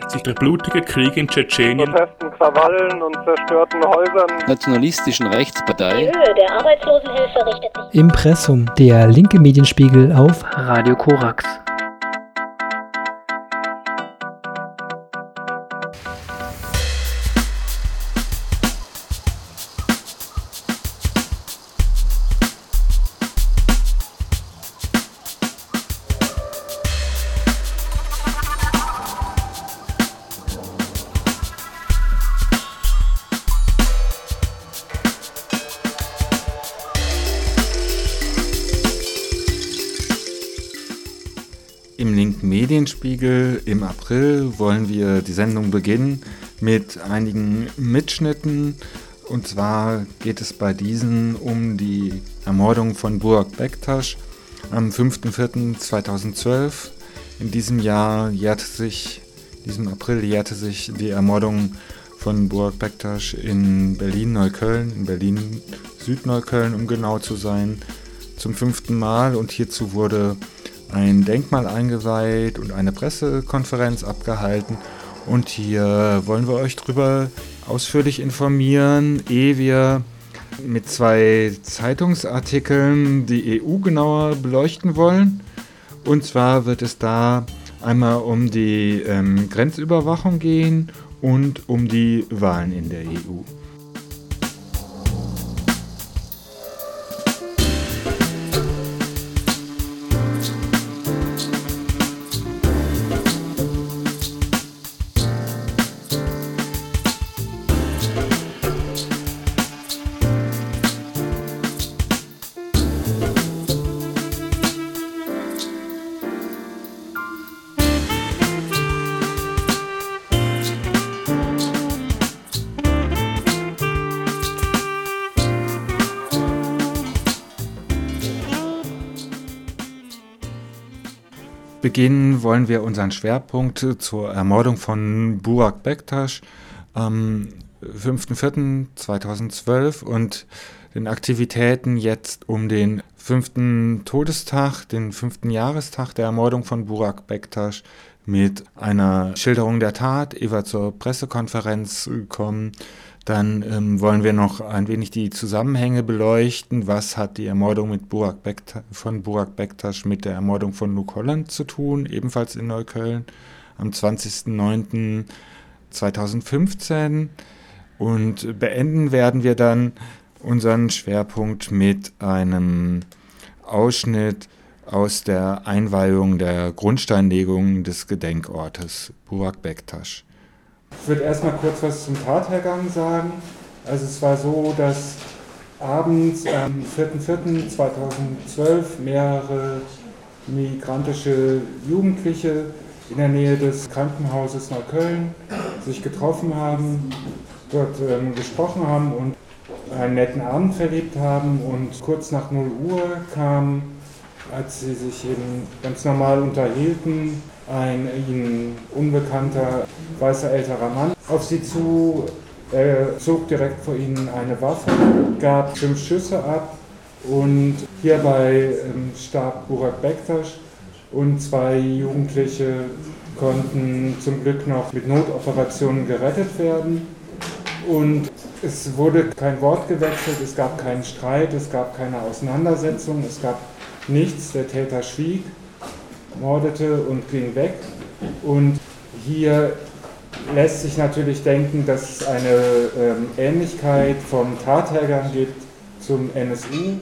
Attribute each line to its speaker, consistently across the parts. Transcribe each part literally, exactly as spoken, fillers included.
Speaker 1: sich der blutige Krieg in Tschetschenien,
Speaker 2: Protesten, Krawallen und zerstörten Häusern,
Speaker 3: nationalistischen Rechtspartei.
Speaker 4: Die Höhe der Arbeitslosenhilfe richtet sich.
Speaker 5: Impressum, der linke Medienspiegel auf Radio Korax.
Speaker 6: Im linken Medienspiegel im April wollen wir die Sendung beginnen mit einigen Mitschnitten. Und zwar geht es bei diesen um die Ermordung von Burak Bektaş am fünften vierten zweitausendzwölf. In diesem Jahr jährte sich, diesem April jährte sich die Ermordung von Burak Bektaş in Berlin-Neukölln, in Berlin-Südneukölln, um genau zu sein, zum fünften Mal. Und hierzu wurde ein Denkmal eingeweiht und eine Pressekonferenz abgehalten. Und hier wollen wir euch drüber ausführlich informieren, ehe wir mit zwei Zeitungsartikeln die E U genauer beleuchten wollen. Und zwar wird es da einmal um die ähm, Grenzüberwachung gehen und um die Wahlen in der E U. Beginnen wollen wir unseren Schwerpunkt zur Ermordung von Burak Bektaş am fünften vierten zweitausendzwölf und den Aktivitäten jetzt um den fünften Todestag, den fünften Jahrestag der Ermordung von Burak Bektaş mit einer Schilderung der Tat, ehe wir zur Pressekonferenz kommen. Dann ähm, wollen wir noch ein wenig die Zusammenhänge beleuchten. Was hat die Ermordung mit Burak Bektaş, von Burak Bektaş mit der Ermordung von Luke Holland zu tun, ebenfalls in Neukölln, am zwanzigsten neunten zweitausendfünfzehn. Und beenden werden wir dann unseren Schwerpunkt mit einem Ausschnitt aus der Einweihung der Grundsteinlegung des Gedenkortes Burak Bektaş. Ich würde erstmal kurz was zum Tathergang sagen. Also es war so, dass abends am vierten vierten zweitausendzwölf mehrere migrantische Jugendliche in der Nähe des Krankenhauses Neukölln sich getroffen haben, dort ähm, gesprochen haben und einen netten Abend verlebt haben. Und kurz nach null Uhr kam, als sie sich eben ganz normal unterhielten, ein ihnen unbekannter weißer älterer Mann auf sie zu. Er zog direkt vor ihnen eine Waffe, gab fünf Schüsse ab und hierbei ähm, starb Burak Bektaş und zwei Jugendliche konnten zum Glück noch mit Notoperationen gerettet werden. Und es wurde kein Wort gewechselt, es gab keinen Streit, es gab keine Auseinandersetzung, es gab nichts. Der Täter schwieg, mordete und ging weg. Und hier lässt sich natürlich denken, dass es eine ähm, Ähnlichkeit vom Tathergang gibt zum N S U.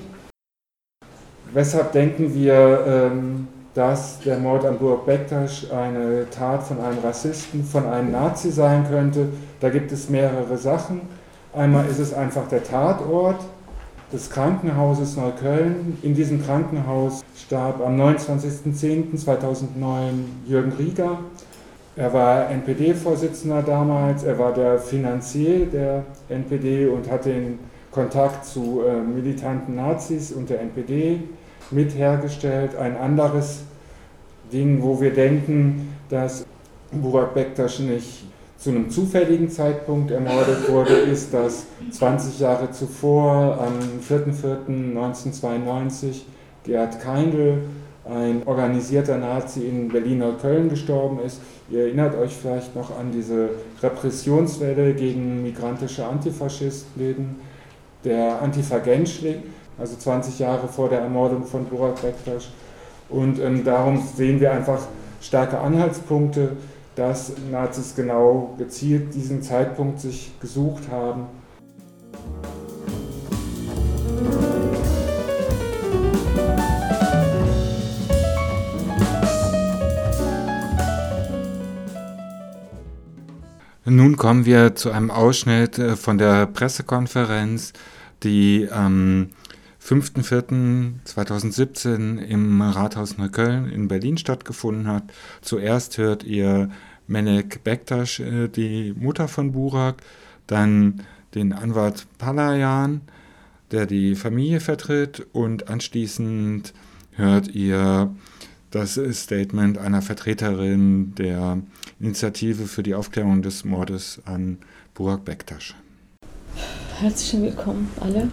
Speaker 6: Weshalb denken wir, ähm, dass der Mord an Burak Bektaş eine Tat von einem Rassisten, von einem Nazi sein könnte? Da gibt es mehrere Sachen. Einmal ist es einfach der Tatort des Krankenhauses Neukölln. In diesem Krankenhaus starb am neunundzwanzigsten zehnten zweitausendneun Jürgen Rieger. Er war N P D-Vorsitzender damals, er war der Finanzier der N P D und hatte den Kontakt zu äh, militanten Nazis und der N P D mit hergestellt. Ein anderes Ding, wo wir denken, dass Burak Bektaş nicht zu einem zufälligen Zeitpunkt ermordet wurde, ist, dass zwanzig Jahre zuvor, am vierten vierten neunzehnhundertzweiundneunzig, Gerhard Keindl, ein organisierter Nazi in Berlin-Neukölln gestorben ist. Ihr erinnert euch vielleicht noch an diese Repressionswelle gegen migrantische Antifaschisten, der Antifa Genschlik, also zwanzig Jahre vor der Ermordung von Burak Bektasch. Und ähm, darum sehen wir einfach starke Anhaltspunkte, dass Nazis genau gezielt diesen Zeitpunkt sich gesucht haben. Nun kommen wir zu einem Ausschnitt von der Pressekonferenz, die am fünften vierten zweitausendsiebzehn im Rathaus Neukölln in Berlin stattgefunden hat. Zuerst hört ihr Menek Bektasch, die Mutter von Burak, dann den Anwalt Palayan, der die Familie vertritt, und anschließend hört ihr das Statement einer Vertreterin der Initiative für die Aufklärung des Mordes an Burak Bektasch.
Speaker 7: Herzlich willkommen alle.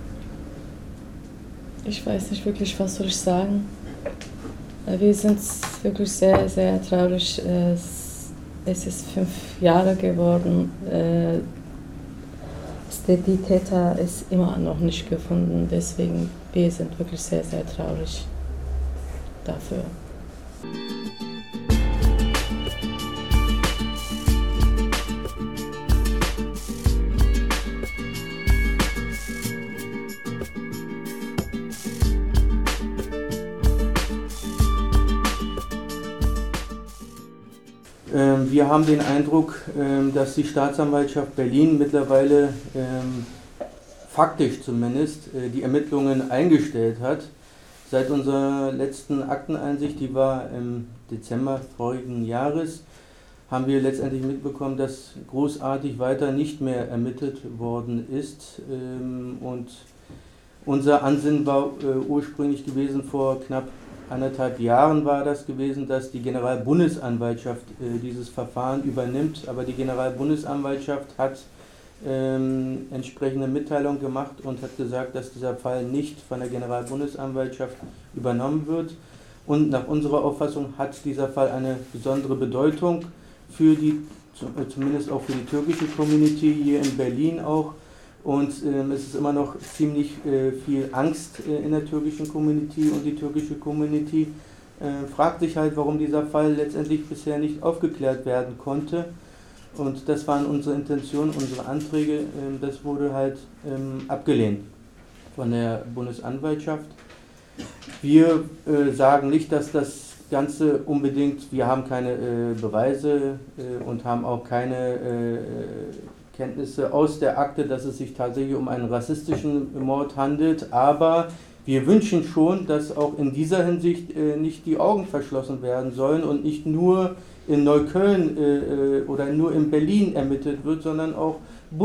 Speaker 7: Ich weiß nicht wirklich, was soll ich sagen. Wir sind wirklich sehr, sehr traurig. Es ist fünf Jahre geworden. Die Täter ist immer noch nicht gefunden. Deswegen wir sind wirklich sehr, sehr traurig dafür.
Speaker 8: Wir haben den Eindruck, dass die Staatsanwaltschaft Berlin mittlerweile faktisch zumindest die Ermittlungen eingestellt hat. Seit unserer letzten Akteneinsicht, die war im Dezember vorigen Jahres, haben wir letztendlich mitbekommen, dass großartig weiter nicht mehr ermittelt worden ist. Und unser Ansinnen war ursprünglich gewesen, vor knapp anderthalb Jahren war das gewesen, dass die Generalbundesanwaltschaft äh, dieses Verfahren übernimmt, aber die Generalbundesanwaltschaft hat ähm, entsprechende Mitteilung gemacht und hat gesagt, dass dieser Fall nicht von der Generalbundesanwaltschaft übernommen wird. Und nach unserer Auffassung hat dieser Fall eine besondere Bedeutung für die, zumindest auch für die türkische Community hier in Berlin auch. Und ähm, es ist immer noch ziemlich äh, viel Angst äh, in der türkischen Community, und die türkische Community äh, fragt sich halt, warum dieser Fall letztendlich bisher nicht aufgeklärt werden konnte. Und das waren unsere Intentionen, unsere Anträge. Äh, das wurde halt ähm, abgelehnt von der Bundesanwaltschaft. Wir äh, sagen nicht, dass das Ganze unbedingt, wir haben keine äh, Beweise äh, und haben auch keine äh, Kenntnisse aus der Akte, dass es sich tatsächlich um einen rassistischen Mord handelt, aber wir wünschen schon, dass auch in dieser Hinsicht äh, nicht die Augen verschlossen werden sollen und nicht nur in Neukölln äh, oder nur in Berlin ermittelt wird, sondern auch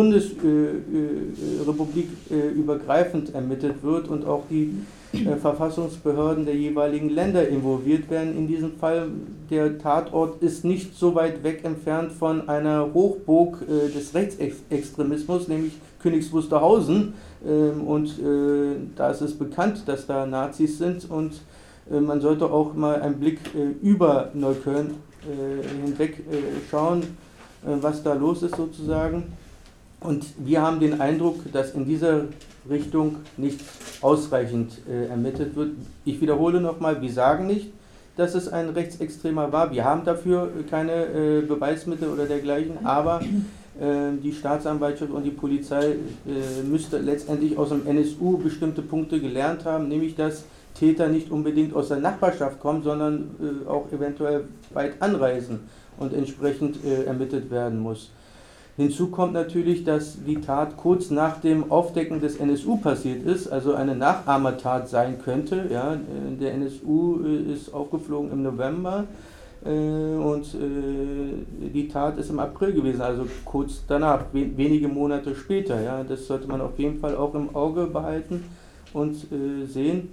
Speaker 8: Bundesrepublik äh, äh, übergreifend ermittelt wird und auch die äh, Verfassungsbehörden der jeweiligen Länder involviert werden. In diesem Fall, der Tatort ist nicht so weit weg entfernt von einer Hochburg äh, des Rechtsextremismus, nämlich Königs Wusterhausen. Ähm, und äh, da ist es bekannt, dass da Nazis sind, und äh, man sollte auch mal einen Blick äh, über Neukölln äh, hinweg äh, schauen, äh, was da los ist sozusagen. Und wir haben den Eindruck, dass in dieser Richtung nicht ausreichend äh, ermittelt wird. Ich wiederhole nochmal, wir sagen nicht, dass es ein Rechtsextremer war. Wir haben dafür keine äh, Beweismittel oder dergleichen, aber äh, die Staatsanwaltschaft und die Polizei äh, müsste letztendlich aus dem N S U bestimmte Punkte gelernt haben, nämlich dass Täter nicht unbedingt aus der Nachbarschaft kommen, sondern äh, auch eventuell weit anreisen und entsprechend äh, ermittelt werden muss. Hinzu kommt natürlich, dass die Tat kurz nach dem Aufdecken des N S U passiert ist, also eine Nachahmertat sein könnte. Ja, der N S U ist aufgeflogen im November äh, und äh, die Tat ist im April gewesen, also kurz danach, we wenige Monate später. Ja, das sollte man auf jeden Fall auch im Auge behalten und äh, sehen.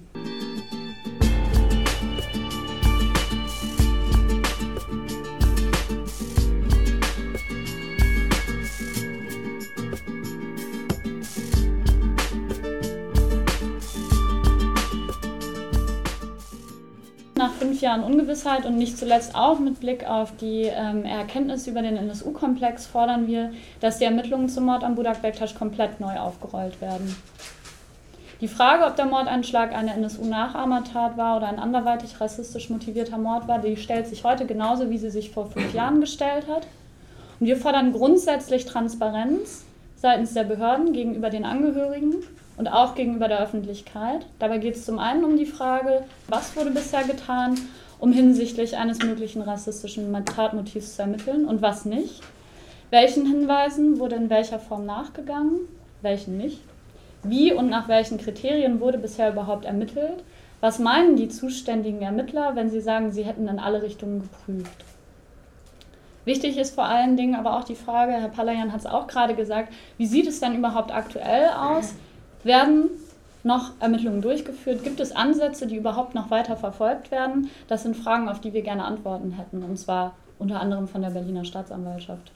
Speaker 9: fünf Jahren Ungewissheit und nicht zuletzt auch mit Blick auf die ähm, Erkenntnisse über den N S U-Komplex fordern wir, dass die Ermittlungen zum Mord an Burak Bektaş komplett neu aufgerollt werden. Die Frage, ob der Mordanschlag eine N S U-Nachahmertat war oder ein anderweitig rassistisch motivierter Mord war, die stellt sich heute genauso, wie sie sich vor fünf Jahren gestellt hat. Und wir fordern grundsätzlich Transparenz seitens der Behörden gegenüber den Angehörigen und auch gegenüber der Öffentlichkeit. Dabei geht es zum einen um die Frage, was wurde bisher getan, um hinsichtlich eines möglichen rassistischen Tatmotivs zu ermitteln und was nicht. Welchen Hinweisen wurde in welcher Form nachgegangen, welchen nicht. Wie und nach welchen Kriterien wurde bisher überhaupt ermittelt? Was meinen die zuständigen Ermittler, wenn sie sagen, sie hätten in alle Richtungen geprüft? Wichtig ist vor allen Dingen aber auch die Frage, Herr Palayan hat es auch gerade gesagt, wie sieht es denn überhaupt aktuell aus? Werden noch Ermittlungen durchgeführt? Gibt es Ansätze, die überhaupt noch weiter verfolgt werden? Das sind Fragen, auf die wir gerne Antworten hätten, und zwar unter anderem von der Berliner Staatsanwaltschaft.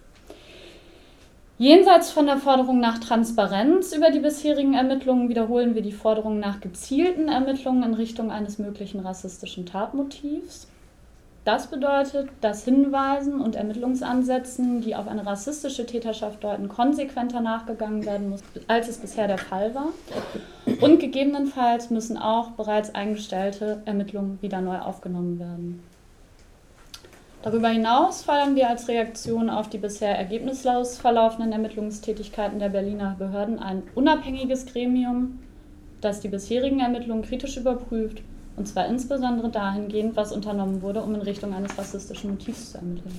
Speaker 9: Jenseits von der Forderung nach Transparenz über die bisherigen Ermittlungen wiederholen wir die Forderung nach gezielten Ermittlungen in Richtung eines möglichen rassistischen Tatmotivs. Das bedeutet, dass Hinweisen und Ermittlungsansätzen, die auf eine rassistische Täterschaft deuten, konsequenter nachgegangen werden muss, als es bisher der Fall war. Und gegebenenfalls müssen auch bereits eingestellte Ermittlungen wieder neu aufgenommen werden. Darüber hinaus fordern wir als Reaktion auf die bisher ergebnislos verlaufenden Ermittlungstätigkeiten der Berliner Behörden ein unabhängiges Gremium, das die bisherigen Ermittlungen kritisch überprüft, und zwar insbesondere dahingehend, was unternommen wurde, um in Richtung eines rassistischen Motivs zu ermitteln.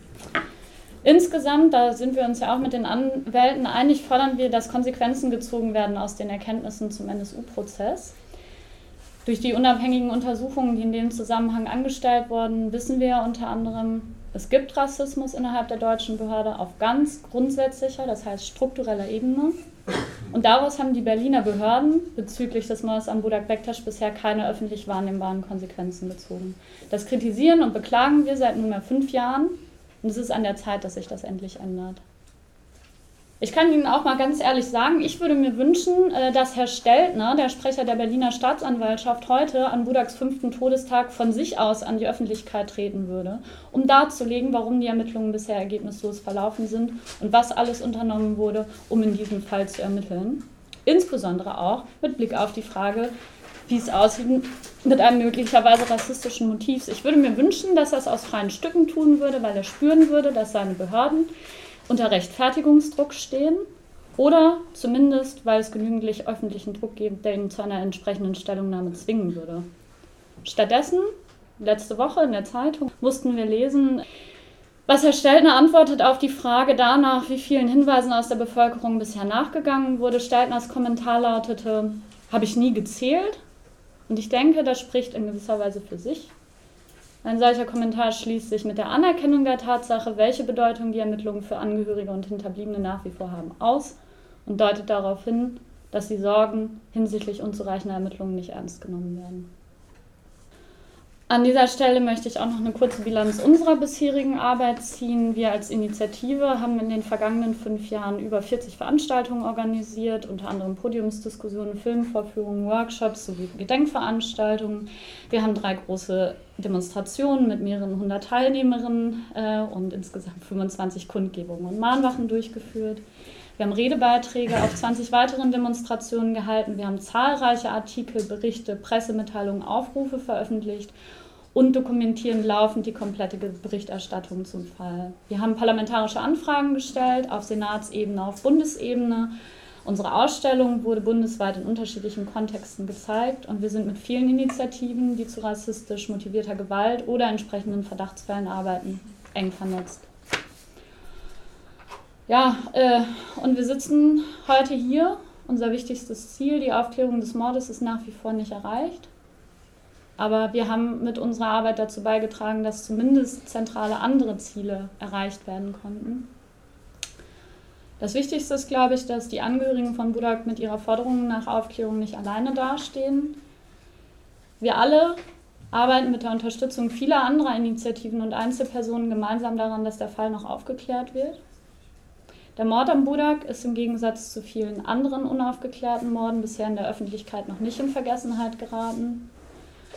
Speaker 9: Insgesamt, da sind wir uns ja auch mit den Anwälten einig, fordern wir, dass Konsequenzen gezogen werden aus den Erkenntnissen zum N S U-Prozess. Durch die unabhängigen Untersuchungen, die in dem Zusammenhang angestellt wurden, wissen wir unter anderem, es gibt Rassismus innerhalb der deutschen Behörde auf ganz grundsätzlicher, das heißt struktureller Ebene. Und daraus haben die Berliner Behörden bezüglich des Mordes an Burak Bektaş bisher keine öffentlich wahrnehmbaren Konsequenzen gezogen. Das kritisieren und beklagen wir seit nunmehr fünf Jahren und es ist an der Zeit, dass sich das endlich ändert. Ich kann Ihnen auch mal ganz ehrlich sagen, ich würde mir wünschen, dass Herr Steltner, der Sprecher der Berliner Staatsanwaltschaft, heute an Budaks fünften Todestag von sich aus an die Öffentlichkeit treten würde, um darzulegen, warum die Ermittlungen bisher ergebnislos verlaufen sind und was alles unternommen wurde, um in diesem Fall zu ermitteln. Insbesondere auch mit Blick auf die Frage, wie es aussieht mit einem möglicherweise rassistischen Motiv. Ich würde mir wünschen, dass er es aus freien Stücken tun würde, weil er spüren würde, dass seine Behörden unter Rechtfertigungsdruck stehen oder zumindest, weil es genügend öffentlichen Druck gibt, der ihn zu einer entsprechenden Stellungnahme zwingen würde. Stattdessen, letzte Woche in der Zeitung, mussten wir lesen, was Herr Steltner antwortet auf die Frage danach, wie vielen Hinweisen aus der Bevölkerung bisher nachgegangen wurde. Steltners Kommentar lautete, habe ich nie gezählt? Und ich denke, das spricht in gewisser Weise für sich. Ein solcher Kommentar schließt sich mit der Anerkennung der Tatsache, welche Bedeutung die Ermittlungen für Angehörige und Hinterbliebene nach wie vor haben, aus und deutet darauf hin, dass die Sorgen hinsichtlich unzureichender Ermittlungen nicht ernst genommen werden. An dieser Stelle möchte ich auch noch eine kurze Bilanz unserer bisherigen Arbeit ziehen. Wir als Initiative haben in den vergangenen fünf Jahren über vierzig Veranstaltungen organisiert, unter anderem Podiumsdiskussionen, Filmvorführungen, Workshops sowie Gedenkveranstaltungen. Wir haben drei große Demonstrationen mit mehreren hundert Teilnehmerinnen äh, und insgesamt fünfundzwanzig Kundgebungen und Mahnwachen durchgeführt. Wir haben Redebeiträge auf zwanzig weiteren Demonstrationen gehalten. Wir haben zahlreiche Artikel, Berichte, Pressemitteilungen, Aufrufe veröffentlicht und dokumentieren laufend die komplette Berichterstattung zum Fall. Wir haben parlamentarische Anfragen gestellt, auf Senatsebene, auf Bundesebene. Unsere Ausstellung wurde bundesweit in unterschiedlichen Kontexten gezeigt und wir sind mit vielen Initiativen, die zu rassistisch motivierter Gewalt oder entsprechenden Verdachtsfällen arbeiten, eng vernetzt. Ja, äh, und wir sitzen heute hier. Unser wichtigstes Ziel, die Aufklärung des Mordes, ist nach wie vor nicht erreicht. Aber wir haben mit unserer Arbeit dazu beigetragen, dass zumindest zentrale andere Ziele erreicht werden konnten. Das Wichtigste ist, glaube ich, dass die Angehörigen von Burak mit ihrer Forderung nach Aufklärung nicht alleine dastehen. Wir alle arbeiten mit der Unterstützung vieler anderer Initiativen und Einzelpersonen gemeinsam daran, dass der Fall noch aufgeklärt wird. Der Mord an Burak ist im Gegensatz zu vielen anderen unaufgeklärten Morden bisher in der Öffentlichkeit noch nicht in Vergessenheit geraten.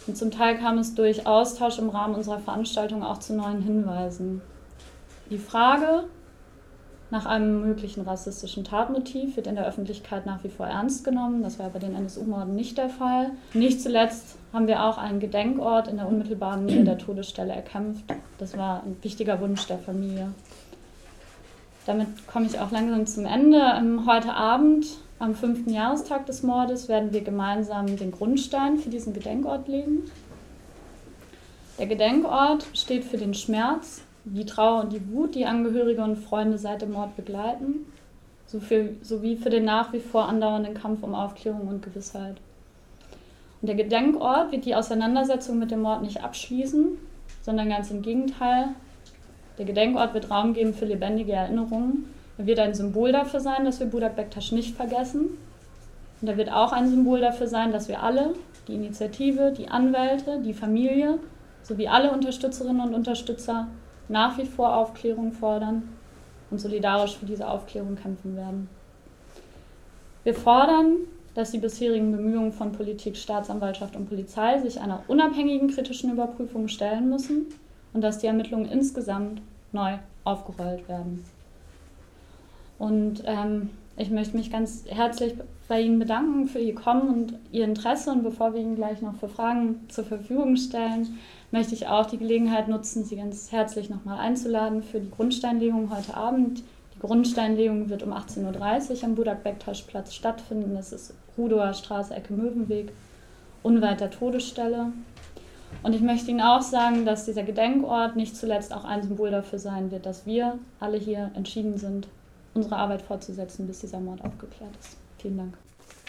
Speaker 9: Und zum Teil kam es durch Austausch im Rahmen unserer Veranstaltung auch zu neuen Hinweisen. Die Frage nach einem möglichen rassistischen Tatmotiv wird in der Öffentlichkeit nach wie vor ernst genommen. Das war bei den N S U-Morden nicht der Fall. Nicht zuletzt haben wir auch einen Gedenkort in der unmittelbaren Nähe der Todesstelle erkämpft. Das war ein wichtiger Wunsch der Familie. Damit komme ich auch langsam zum Ende. Heute Abend, am fünften Jahrestag des Mordes, werden wir gemeinsam den Grundstein für diesen Gedenkort legen. Der Gedenkort steht für den Schmerz, die Trauer und die Wut, die Angehörige und Freunde seit dem Mord begleiten, sowie für den nach wie vor andauernden Kampf um Aufklärung und Gewissheit. Und der Gedenkort wird die Auseinandersetzung mit dem Mord nicht abschließen, sondern ganz im Gegenteil. Der Gedenkort wird Raum geben für lebendige Erinnerungen. Er wird ein Symbol dafür sein, dass wir Burak Bektaş nicht vergessen. Und er wird auch ein Symbol dafür sein, dass wir alle, die Initiative, die Anwälte, die Familie, sowie alle Unterstützerinnen und Unterstützer, nach wie vor Aufklärung fordern und solidarisch für diese Aufklärung kämpfen werden. Wir fordern, dass die bisherigen Bemühungen von Politik, Staatsanwaltschaft und Polizei sich einer unabhängigen kritischen Überprüfung stellen müssen und dass die Ermittlungen insgesamt neu aufgerollt werden. Und ähm, ich möchte mich ganz herzlich bei Ihnen bedanken für Ihr Kommen und Ihr Interesse. Und bevor wir Ihnen gleich noch für Fragen zur Verfügung stellen, möchte ich auch die Gelegenheit nutzen, Sie ganz herzlich nochmal einzuladen für die Grundsteinlegung heute Abend. Die Grundsteinlegung wird um achtzehn Uhr dreißig am Burak Bektaş Platz stattfinden. Das ist Rudower Straße, Ecke Möwenweg, unweit der Todesstelle. Und ich möchte Ihnen auch sagen, dass dieser Gedenkort nicht zuletzt auch ein Symbol dafür sein wird, dass wir alle hier entschieden sind, unsere Arbeit fortzusetzen, bis dieser Mord aufgeklärt ist. Vielen Dank.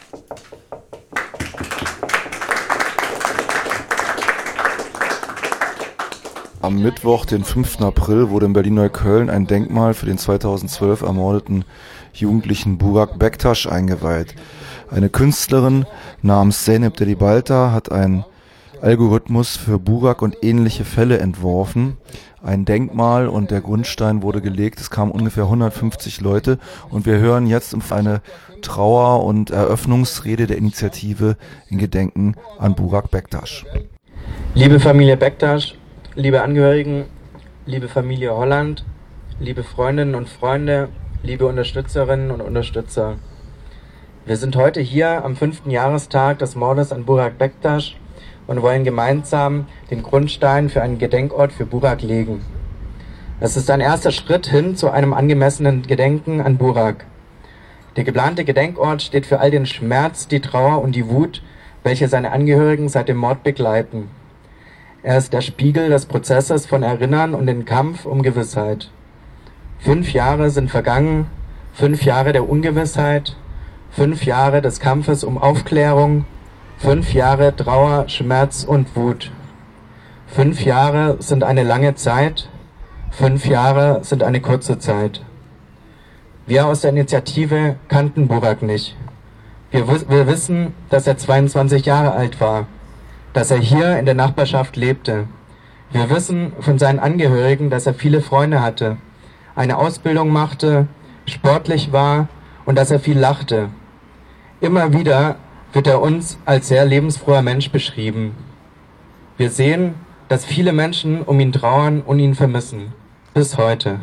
Speaker 10: Am Mittwoch, den fünften April, wurde in Berlin-Neukölln ein Denkmal für den zweitausendzwölf ermordeten Jugendlichen Burak Bektaş eingeweiht. Eine Künstlerin namens Zeynep Delibalta hat einen Algorithmus für Burak und ähnliche Fälle entworfen. Ein Denkmal und der Grundstein wurde gelegt. Es kamen ungefähr hundertfünfzig Leute und wir hören jetzt eine Trauer- und Eröffnungsrede der Initiative in Gedenken an Burak Bektaş.
Speaker 11: Liebe Familie Bektaş, liebe Angehörigen, liebe Familie Holland, liebe Freundinnen und Freunde, liebe Unterstützerinnen und Unterstützer. Wir sind heute hier am fünften Jahrestag des Mordes an Burak Bektaş und wollen gemeinsam den Grundstein für einen Gedenkort für Burak legen. Es ist ein erster Schritt hin zu einem angemessenen Gedenken an Burak. Der geplante Gedenkort steht für all den Schmerz, die Trauer und die Wut, welche seine Angehörigen seit dem Mord begleiten. Er ist der Spiegel des Prozesses von Erinnern und den Kampf um Gewissheit. Fünf Jahre sind vergangen, fünf Jahre der Ungewissheit, fünf Jahre des Kampfes um Aufklärung, fünf Jahre Trauer, Schmerz und Wut. Fünf Jahre sind eine lange Zeit, fünf Jahre sind eine kurze Zeit. Wir aus der Initiative kannten Burak nicht. Wir, wir wissen, dass er zweiundzwanzig Jahre alt war, dass er hier in der Nachbarschaft lebte. Wir wissen von seinen Angehörigen, dass er viele Freunde hatte, eine Ausbildung machte, sportlich war und dass er viel lachte. Immer wieder wird er uns als sehr lebensfroher Mensch beschrieben. Wir sehen, dass viele Menschen um ihn trauern und ihn vermissen. Bis heute.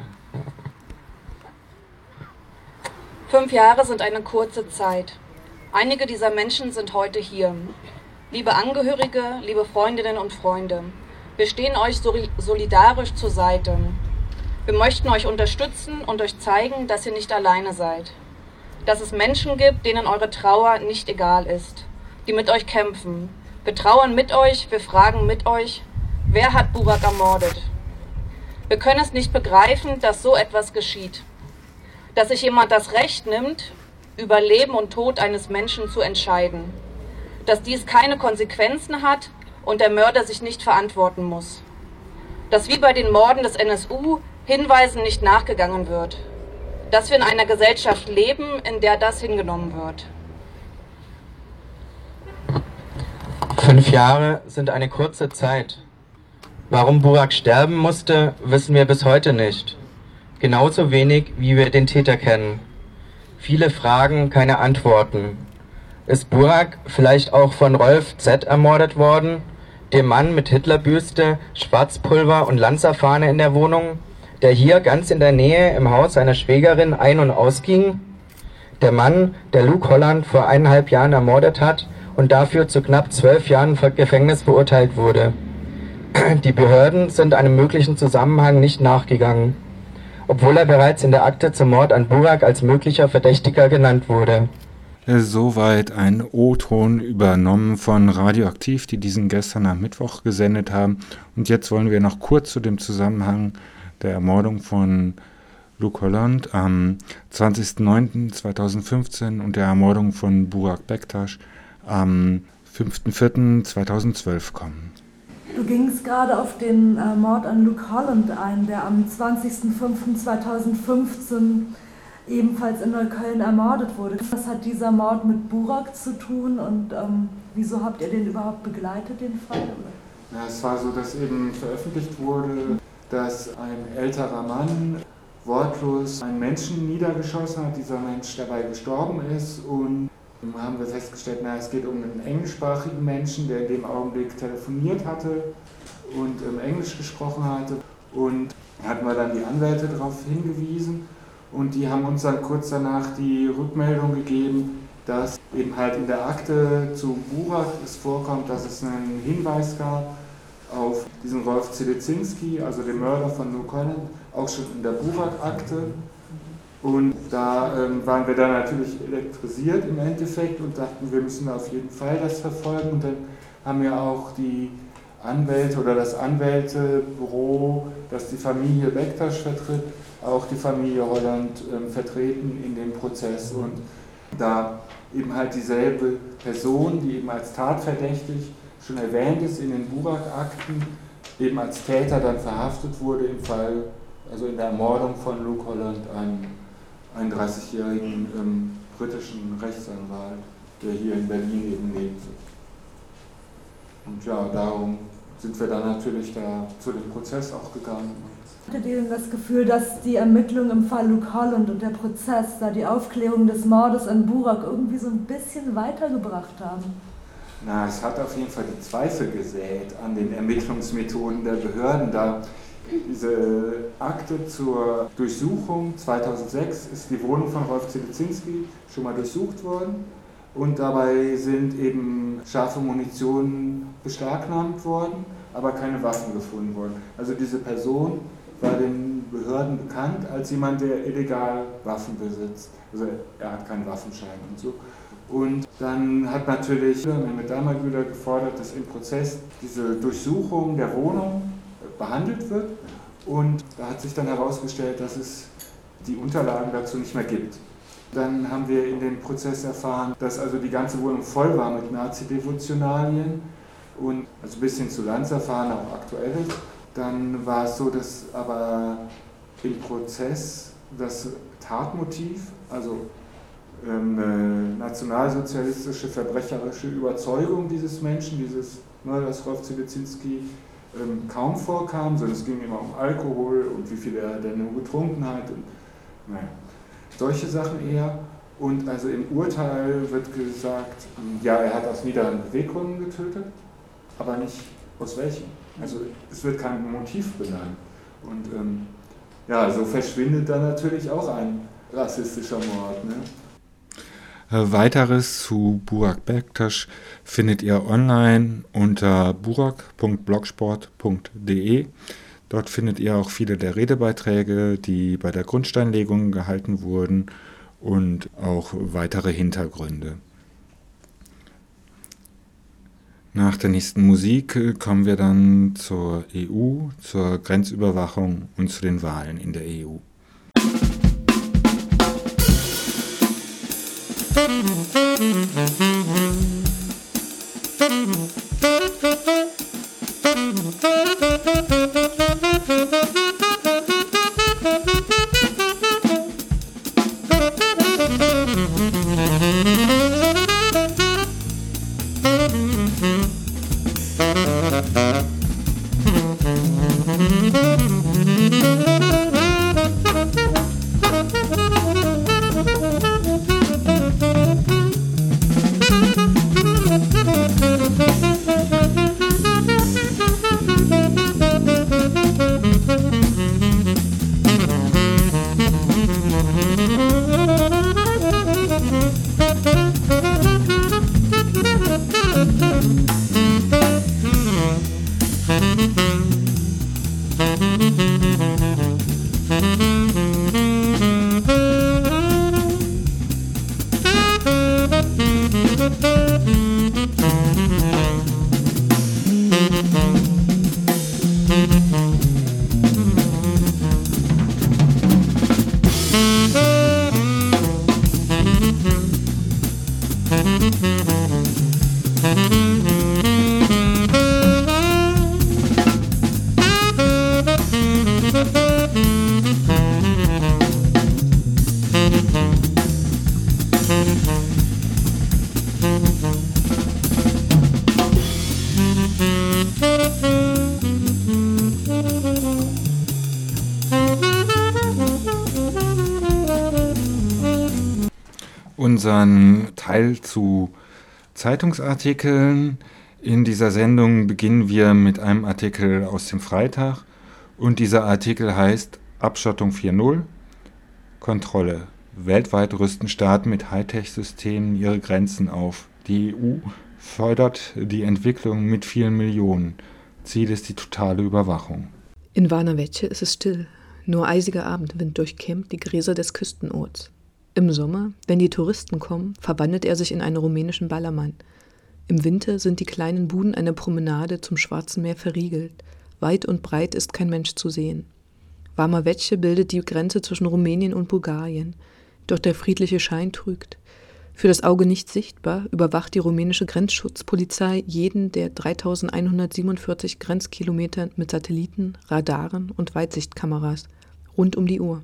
Speaker 12: Fünf Jahre sind eine kurze Zeit. Einige dieser Menschen sind heute hier. Liebe Angehörige, liebe Freundinnen und Freunde, wir stehen euch solidarisch zur Seite. Wir möchten euch unterstützen und euch zeigen, dass ihr nicht alleine seid. Dass es Menschen gibt, denen eure Trauer nicht egal ist, die mit euch kämpfen. Wir trauern mit euch, wir fragen mit euch, wer hat Burak ermordet? Wir können es nicht begreifen, dass so etwas geschieht. Dass sich jemand das Recht nimmt, über Leben und Tod eines Menschen zu entscheiden. Dass dies keine Konsequenzen hat und der Mörder sich nicht verantworten muss. Dass wie bei den Morden des N S U Hinweisen nicht nachgegangen wird. Dass wir in einer Gesellschaft leben, in der das hingenommen wird.
Speaker 11: Fünf Jahre sind eine kurze Zeit. Warum Burak sterben musste, wissen wir bis heute nicht. Genauso wenig, wie wir den Täter kennen. Viele Fragen, keine Antworten. Ist Burak vielleicht auch von Rolf Z. ermordet worden, dem Mann mit Hitlerbüste, Schwarzpulver und Lanzerfahne in der Wohnung, der hier ganz in der Nähe im Haus seiner Schwägerin ein- und ausging? Der Mann, der Luke Holland vor eineinhalb Jahren ermordet hat und dafür zu knapp zwölf Jahren Gefängnis verurteilt wurde. Die Behörden sind einem möglichen Zusammenhang nicht nachgegangen, obwohl er bereits in der Akte zum Mord an Burak als möglicher Verdächtiger genannt wurde.
Speaker 6: Soweit ein O-Ton übernommen von Radioaktiv, die diesen gestern am Mittwoch gesendet haben. Und jetzt wollen wir noch kurz zu dem Zusammenhang der Ermordung von Luke Holland am zwanzigsten neunten zweitausendfünfzehn und der Ermordung von Burak Bektaş am fünften vierten zweitausendzwölf kommen.
Speaker 13: Du gingst gerade auf den äh, Mord an Luke Holland ein, der am zwanzigsten fünften zweitausendfünfzehn ebenfalls in Neukölln ermordet wurde. Was hat dieser Mord mit Burak zu tun und ähm, wieso habt ihr den überhaupt begleitet, den Fall?
Speaker 6: Ja, es war so, dass eben veröffentlicht wurde, dass ein älterer Mann wortlos einen Menschen niedergeschossen hat, dieser Mensch dabei gestorben ist und dann haben wir festgestellt, na, es geht um einen englischsprachigen Menschen, der in dem Augenblick telefoniert hatte und ähm, Englisch gesprochen hatte und hatten wir dann die Anwälte darauf hingewiesen und die haben uns dann kurz danach die Rückmeldung gegeben, dass eben halt in der Akte zu Burak es vorkommt, dass es einen Hinweis gab auf diesen Rolf Zilizinski, also den Mörder von Luke Holland, auch schon in der Burak-Akte. Und da ähm, waren wir dann natürlich elektrisiert im Endeffekt und dachten, wir müssen auf jeden Fall das verfolgen. Und dann haben ja auch die Anwälte oder das Anwältebüro, das die Familie Bektaş vertritt, auch die Familie Holland ähm, vertreten in dem Prozess. Und da eben halt dieselbe Person, die eben als tatverdächtig schon erwähnt ist in den Burak-Akten, eben als Täter dann verhaftet wurde im Fall, also in der Ermordung von Luke Holland, einem einunddreißigjährigen ähm, britischen Rechtsanwalt, der hier in Berlin eben lebt. Und ja, darum sind wir dann natürlich da zu dem Prozess auch gegangen.
Speaker 13: Hattet ihr denn das Gefühl, dass die Ermittlungen im Fall Luke Holland und der Prozess, da die Aufklärung des Mordes an Burak irgendwie so ein bisschen weitergebracht haben?
Speaker 6: Na, es hat auf jeden Fall die Zweifel gesät an den Ermittlungsmethoden der Behörden. Da diese Akte zur Durchsuchung zweitausendsechs ist die Wohnung von Rolf Zilizinski schon mal durchsucht worden und dabei sind eben scharfe Munition beschlagnahmt worden, aber keine Waffen gefunden worden. Also diese Person war den Behörden bekannt als jemand, der illegal Waffen besitzt. Also er hat keinen Waffenschein und so. Und dann hat natürlich Mehmet Damagüler gefordert, dass im Prozess diese Durchsuchung der Wohnung behandelt wird und da hat sich dann herausgestellt, dass es die Unterlagen dazu nicht mehr gibt. Dann haben wir in dem Prozess erfahren, dass also die ganze Wohnung voll war mit Nazi-Devotionalien und also bis hin zu Lanzerfahnen auch aktuell ist. Dann war es so, dass aber im Prozess das Tatmotiv, also ähm, nationalsozialistische, verbrecherische Überzeugung dieses Menschen, dieses Mörders Rolf Zilizinski, ähm, kaum vorkam, sondern es ging immer um Alkohol und wie viel er denn nur getrunken hat und naja, solche Sachen eher. Und also im Urteil wird gesagt, ja, er hat aus niederen Beweggründen getötet, aber nicht aus welchen. Also es wird kein Motiv benannt. Und ähm, ja, so verschwindet dann natürlich auch ein rassistischer Mord. Ne? Weiteres zu Burak Bektaş findet ihr online unter burak punkt blogsport punkt de. Dort findet ihr auch viele der Redebeiträge, die bei der Grundsteinlegung gehalten wurden und auch weitere Hintergründe. Nach der nächsten Musik kommen wir dann zur E U, zur Grenzüberwachung und zu den Wahlen in der E U. unseren Teil zu Zeitungsartikeln. In dieser Sendung beginnen wir mit einem Artikel aus dem Freitag und dieser Artikel heißt Abschottung vier Punkt null, Kontrolle. Weltweit rüsten Staaten mit Hightech-Systemen ihre Grenzen auf. Die E U fördert die Entwicklung mit vielen Millionen. Ziel ist die totale Überwachung.
Speaker 14: In Varna-Veche ist es still. Nur eisiger Abendwind durchkämmt die Gräser des Küstenorts. Im Sommer, wenn die Touristen kommen, verwandelt er sich in einen rumänischen Ballermann. Im Winter sind die kleinen Buden einer Promenade zum Schwarzen Meer verriegelt. Weit und breit ist kein Mensch zu sehen. Varna-Veche bildet die Grenze zwischen Rumänien und Bulgarien. Doch der friedliche Schein trügt. Für das Auge nicht sichtbar überwacht die rumänische Grenzschutzpolizei jeden der dreitausendeinhundertsiebenundvierzig Grenzkilometer mit Satelliten, Radaren und Weitsichtkameras rund um die Uhr.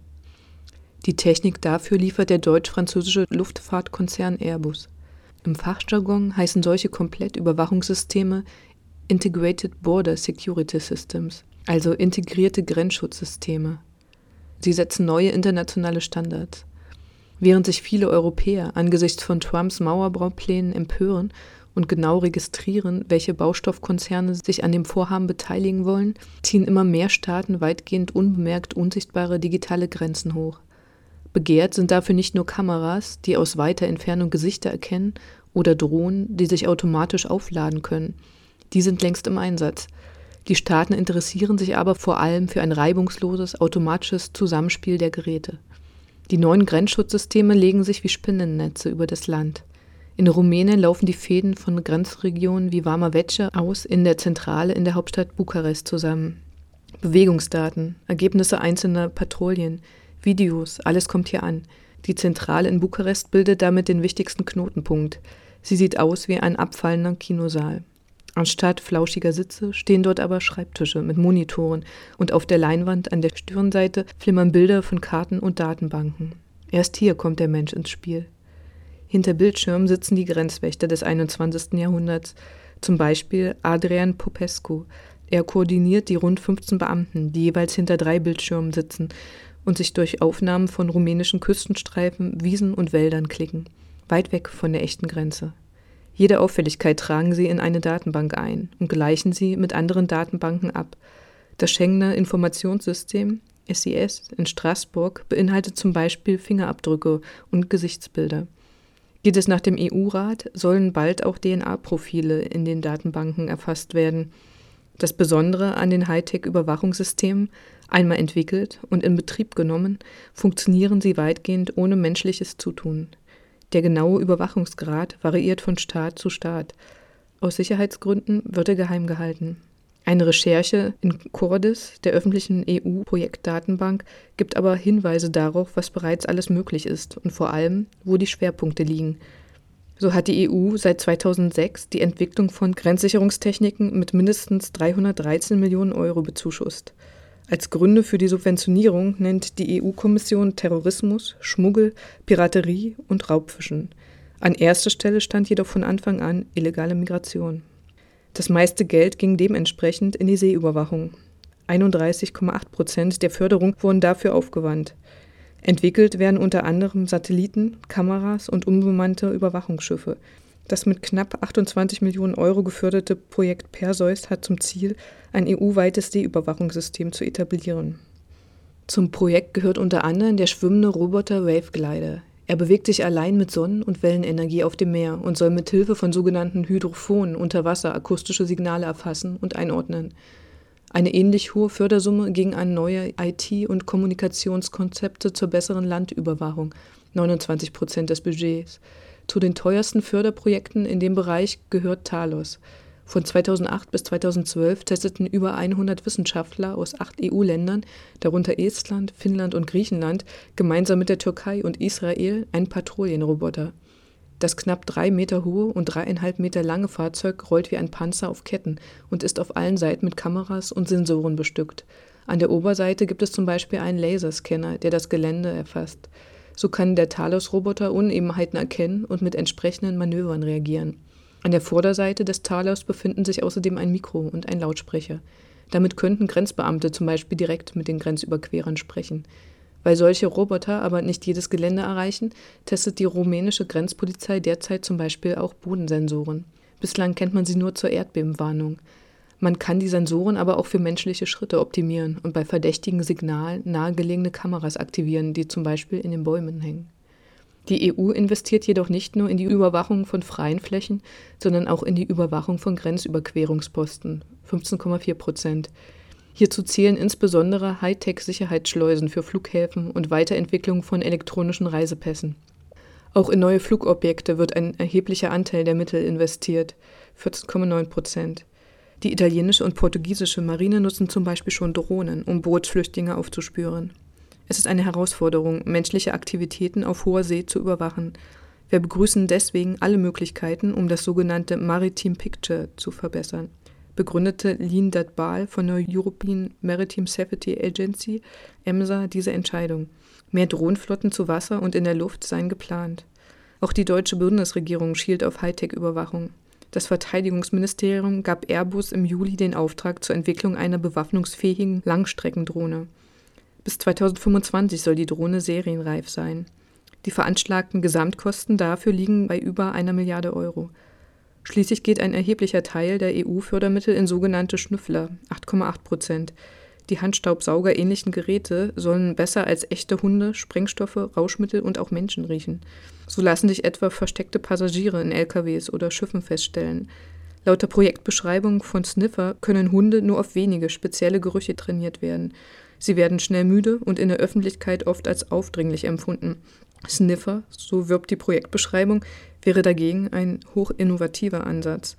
Speaker 14: Die Technik dafür liefert der deutsch-französische Luftfahrtkonzern Airbus. Im Fachjargon heißen solche Komplettüberwachungssysteme Integrated Border Security Systems, also integrierte Grenzschutzsysteme. Sie setzen neue internationale Standards. Während sich viele Europäer angesichts von Trumps Mauerbauplänen empören und genau registrieren, welche Baustoffkonzerne sich an dem Vorhaben beteiligen wollen, ziehen immer mehr Staaten weitgehend unbemerkt unsichtbare digitale Grenzen hoch. Begehrt sind dafür nicht nur Kameras, die aus weiter Entfernung Gesichter erkennen, oder Drohnen, die sich automatisch aufladen können. Die sind längst im Einsatz. Die Staaten interessieren sich aber vor allem für ein reibungsloses, automatisches Zusammenspiel der Geräte. Die neuen Grenzschutzsysteme legen sich wie Spinnennetze über das Land. In Rumänien laufen die Fäden von Grenzregionen wie Varna-Veche aus in der Zentrale in der Hauptstadt Bukarest zusammen. Bewegungsdaten, Ergebnisse einzelner Patrouillen, Videos, alles kommt hier an. Die Zentrale in Bukarest bildet damit den wichtigsten Knotenpunkt. Sie sieht aus wie ein abfallender Kinosaal. Anstatt flauschiger Sitze stehen dort aber Schreibtische mit Monitoren und auf der Leinwand an der Stirnseite flimmern Bilder von Karten und Datenbanken. Erst hier kommt der Mensch ins Spiel. Hinter Bildschirmen sitzen die Grenzwächter des einundzwanzigsten Jahrhunderts, zum Beispiel Adrian Popescu. Er koordiniert die rund fünfzehn Beamten, die jeweils hinter drei Bildschirmen sitzen und sich durch Aufnahmen von rumänischen Küstenstreifen, Wiesen und Wäldern klicken, weit weg von der echten Grenze. Jede Auffälligkeit tragen sie in eine Datenbank ein und gleichen sie mit anderen Datenbanken ab. Das Schengener Informationssystem S I S in Straßburg beinhaltet zum Beispiel Fingerabdrücke und Gesichtsbilder. Geht es nach dem E U-Rat, sollen bald auch D N A-Profile in den Datenbanken erfasst werden. Das Besondere an den Hightech-Überwachungssystemen, einmal entwickelt und in Betrieb genommen, funktionieren sie weitgehend ohne menschliches Zutun. Der genaue Überwachungsgrad variiert von Staat zu Staat. Aus Sicherheitsgründen wird er geheim gehalten. Eine Recherche in CORDIS, der öffentlichen E U-Projektdatenbank, gibt aber Hinweise darauf, was bereits alles möglich ist und vor allem, wo die Schwerpunkte liegen. So hat die E U seit zweitausendsechs die Entwicklung von Grenzsicherungstechniken mit mindestens dreihundertdreizehn Millionen Euro bezuschusst. Als Gründe für die Subventionierung nennt die E U-Kommission Terrorismus, Schmuggel, Piraterie und Raubfischen. An erster Stelle stand jedoch von Anfang an illegale Migration. Das meiste Geld ging dementsprechend in die Seeüberwachung. einunddreißig Komma acht Prozent der Förderung wurden dafür aufgewandt. Entwickelt werden unter anderem Satelliten, Kameras und unbemannte Überwachungsschiffe. Das mit knapp achtundzwanzig Millionen Euro geförderte Projekt Perseus hat zum Ziel, ein E U-weites Seeüberwachungssystem zu etablieren. Zum Projekt gehört unter anderem der schwimmende Roboter Wave Glider. Er bewegt sich allein mit Sonnen- und Wellenenergie auf dem Meer und soll mit Hilfe von sogenannten Hydrophonen unter Wasser akustische Signale erfassen und einordnen. Eine ähnlich hohe Fördersumme ging an neue I T- und Kommunikationskonzepte zur besseren Landüberwachung, neunundzwanzig Prozent des Budgets. Zu den teuersten Förderprojekten in dem Bereich gehört Talos. Von zweitausendacht bis zweitausendzwölf testeten über hundert Wissenschaftler aus acht E U-Ländern, darunter Estland, Finnland und Griechenland, gemeinsam mit der Türkei und Israel einen Patrouillenroboter. Das knapp drei Meter hohe und dreieinhalb Meter lange Fahrzeug rollt wie ein Panzer auf Ketten und ist auf allen Seiten mit Kameras und Sensoren bestückt. An der Oberseite gibt es zum Beispiel einen Laserscanner, der das Gelände erfasst. So kann der Talos-Roboter Unebenheiten erkennen und mit entsprechenden Manövern reagieren. An der Vorderseite des Talos befinden sich außerdem ein Mikro und ein Lautsprecher. Damit könnten Grenzbeamte zum Beispiel direkt mit den Grenzüberquerern sprechen. Weil solche Roboter aber nicht jedes Gelände erreichen, testet die rumänische Grenzpolizei derzeit zum Beispiel auch Bodensensoren. Bislang kennt man sie nur zur Erdbebenwarnung. Man kann die Sensoren aber auch für menschliche Schritte optimieren und bei verdächtigen Signalen nahegelegene Kameras aktivieren, die zum Beispiel in den Bäumen hängen. Die E U investiert jedoch nicht nur in die Überwachung von freien Flächen, sondern auch in die Überwachung von Grenzüberquerungsposten, fünfzehn Komma vier Prozent. Hierzu zählen insbesondere Hightech-Sicherheitsschleusen für Flughäfen und Weiterentwicklung von elektronischen Reisepässen. Auch in neue Flugobjekte wird ein erheblicher Anteil der Mittel investiert, vierzehn Komma neun Prozent. Die italienische und portugiesische Marine nutzen zum Beispiel schon Drohnen, um Bootsflüchtlinge aufzuspüren. Es ist eine Herausforderung, menschliche Aktivitäten auf hoher See zu überwachen. Wir begrüßen deswegen alle Möglichkeiten, um das sogenannte Maritime Picture zu verbessern, begründete Lynn Dadbal von der European Maritime Safety Agency, EMSA, diese Entscheidung. Mehr Drohnenflotten zu Wasser und in der Luft seien geplant. Auch die deutsche Bundesregierung schielt auf Hightech-Überwachung. Das Verteidigungsministerium gab Airbus im Juli den Auftrag zur Entwicklung einer bewaffnungsfähigen Langstreckendrohne. Bis zweitausendfünfundzwanzig soll die Drohne serienreif sein. Die veranschlagten Gesamtkosten dafür liegen bei über einer Milliarde Euro. Schließlich geht ein erheblicher Teil der E U-Fördermittel in sogenannte Schnüffler, acht Komma acht Prozent. Die Handstaubsauger-ähnlichen Geräte sollen besser als echte Hunde Sprengstoffe, Rauschmittel und auch Menschen riechen. So lassen sich etwa versteckte Passagiere in L K Ws oder Schiffen feststellen. Laut der Projektbeschreibung von Sniffer können Hunde nur auf wenige spezielle Gerüche trainiert werden. Sie werden schnell müde und in der Öffentlichkeit oft als aufdringlich empfunden. Sniffer, so wirbt die Projektbeschreibung, wäre dagegen ein hochinnovativer Ansatz.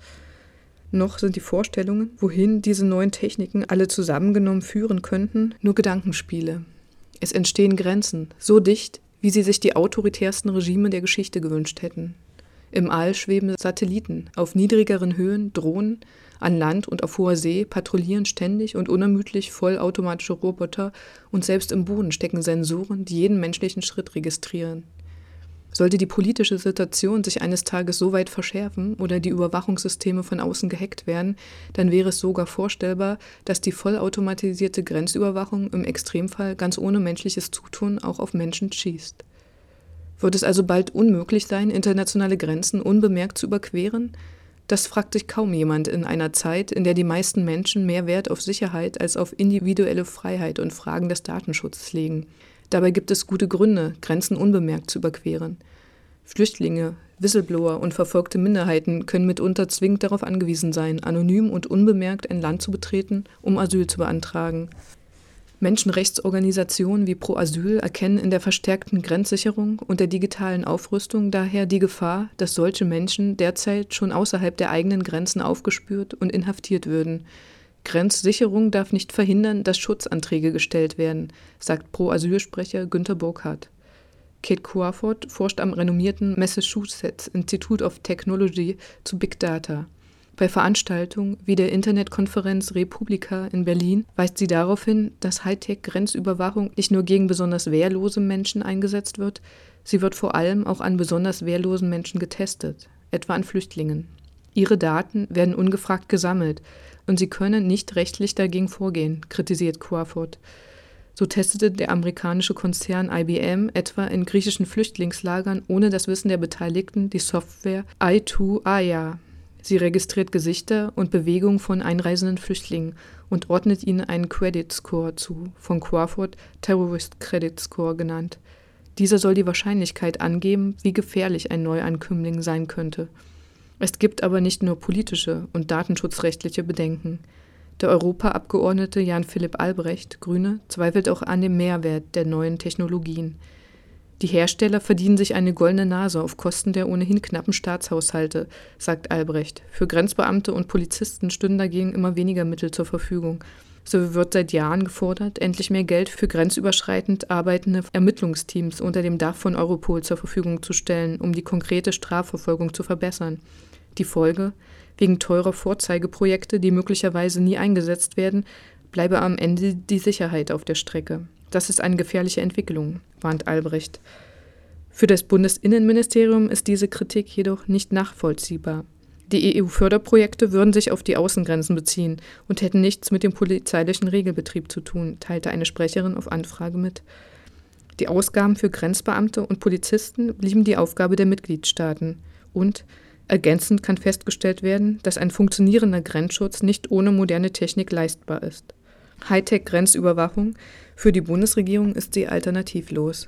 Speaker 14: Noch sind die Vorstellungen, wohin diese neuen Techniken alle zusammengenommen führen könnten, nur Gedankenspiele. Es entstehen Grenzen, so dicht, wie sie sich die autoritärsten Regime der Geschichte gewünscht hätten. Im All schweben Satelliten, auf niedrigeren Höhen Drohnen, an Land und auf hoher See patrouillieren ständig und unermüdlich vollautomatische Roboter und selbst im Boden stecken Sensoren, die jeden menschlichen Schritt registrieren. Sollte die politische Situation sich eines Tages so weit verschärfen oder die Überwachungssysteme von außen gehackt werden, dann wäre es sogar vorstellbar, dass die vollautomatisierte Grenzüberwachung im Extremfall ganz ohne menschliches Zutun auch auf Menschen schießt. Wird es also bald unmöglich sein, internationale Grenzen unbemerkt zu überqueren? Das fragt sich kaum jemand in einer Zeit, in der die meisten Menschen mehr Wert auf Sicherheit als auf individuelle Freiheit und Fragen des Datenschutzes legen. Dabei gibt es gute Gründe, Grenzen unbemerkt zu überqueren. Flüchtlinge, Whistleblower und verfolgte Minderheiten können mitunter zwingend darauf angewiesen sein, anonym und unbemerkt ein Land zu betreten, um Asyl zu beantragen. Menschenrechtsorganisationen wie Pro Asyl erkennen in der verstärkten Grenzsicherung und der digitalen Aufrüstung daher die Gefahr, dass solche Menschen derzeit schon außerhalb der eigenen Grenzen aufgespürt und inhaftiert würden. Grenzsicherung darf nicht verhindern, dass Schutzanträge gestellt werden, sagt Pro-Asyl-Sprecher Günther Burkhardt. Kate Crawford forscht am renommierten Massachusetts Institute of Technology zu Big Data. Bei Veranstaltungen wie der Internetkonferenz Republika in Berlin weist sie darauf hin, dass Hightech-Grenzüberwachung nicht nur gegen besonders wehrlose Menschen eingesetzt wird, sie wird vor allem auch an besonders wehrlosen Menschen getestet, etwa an Flüchtlingen. Ihre Daten werden ungefragt gesammelt und sie können nicht rechtlich dagegen vorgehen, kritisiert Crawford. So testete der amerikanische Konzern I B M etwa in griechischen Flüchtlingslagern ohne das Wissen der Beteiligten die Software I zwei A Y A. Sie registriert Gesichter und Bewegungen von einreisenden Flüchtlingen und ordnet ihnen einen Credit Score zu, von Crawford Terrorist Credit Score genannt. Dieser soll die Wahrscheinlichkeit angeben, wie gefährlich ein Neuankömmling sein könnte. Es gibt aber nicht nur politische und datenschutzrechtliche Bedenken. Der Europaabgeordnete Jan-Philipp Albrecht, Grüne, zweifelt auch an dem Mehrwert der neuen Technologien. Die Hersteller verdienen sich eine goldene Nase auf Kosten der ohnehin knappen Staatshaushalte, sagt Albrecht. Für Grenzbeamte und Polizisten stünden dagegen immer weniger Mittel zur Verfügung. So wird seit Jahren gefordert, endlich mehr Geld für grenzüberschreitend arbeitende Ermittlungsteams unter dem Dach von Europol zur Verfügung zu stellen, um die konkrete Strafverfolgung zu verbessern. Die Folge? Wegen teurer Vorzeigeprojekte, die möglicherweise nie eingesetzt werden, bleibe am Ende die Sicherheit auf der Strecke. Das ist eine gefährliche Entwicklung, warnt Albrecht. Für das Bundesinnenministerium ist diese Kritik jedoch nicht nachvollziehbar. Die E U-Förderprojekte würden sich auf die Außengrenzen beziehen und hätten nichts mit dem polizeilichen Regelbetrieb zu tun, teilte eine Sprecherin auf Anfrage mit. Die Ausgaben für Grenzbeamte und Polizisten blieben die Aufgabe der Mitgliedstaaten. Und ergänzend kann festgestellt werden, dass ein funktionierender Grenzschutz nicht ohne moderne Technik leistbar ist. Hightech-Grenzüberwachung, für die Bundesregierung ist sie alternativlos.